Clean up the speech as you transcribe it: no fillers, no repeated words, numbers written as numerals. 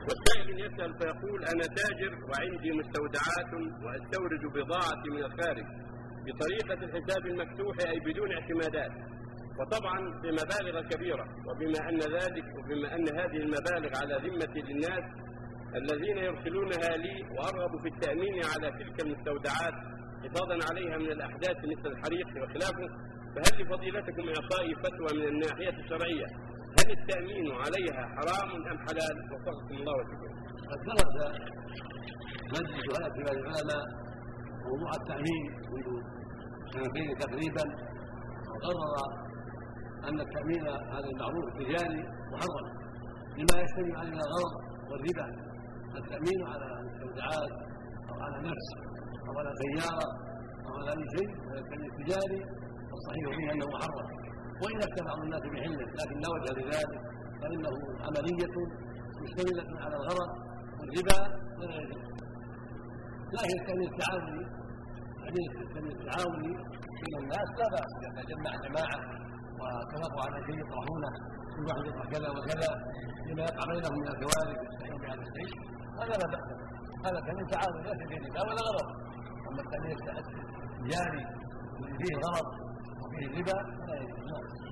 والسائل يسأل فيقول: أنا تاجر وعندي مستودعات وأستورد بضاعتي من الخارج بطريقة الحساب المفتوح أي بدون اعتمادات، وطبعا بمبالغ كبيرة، وبما أن هذه المبالغ على ذمة للناس الذين يرسلونها لي، وأرغب في التأمين على تلك المستودعات حفاظا عليها من الأحداث مثل الحريق وخلافه، فهل لفضيلتكم إعطائي فتوى من الناحية الشرعية؟ هل التأمين عليها حرام أم حلال؟ وفقكم الله وفقكم. قد درس مجلس هيئة كبار العلماء موضوع التأمين منذ سنتين تقريبا، وقرر أن التأمين هذا المعروف التجاري محرم لما يشتمل عليه الغرض والربا. التأمين على المستودعات أو على نفس أو على سيارة أو على أي شيء من التأمين التجاري الصحيح فيه أنه محرم، وإن أفتى بعض الناس بحله، لكن لا وجه لذلك، فإنه عملية مشتملة على الغرض والربا ولا يجوز. لكن التأمين التعاوني بين الناس لا بأس إذا تجمع جماعة واتفقوا على شيء يطرحونه، كل واحد يطرح كذا وكذا لما يقع بينهم من الكوارث يستعين بهذا الشيء، هذا لا بأس. هذا تأمين تعاوني ليس فيه ربا ولا غرض. أما التأمين التجاري الذي فيه غرض وفيه ربا فلا يجوز.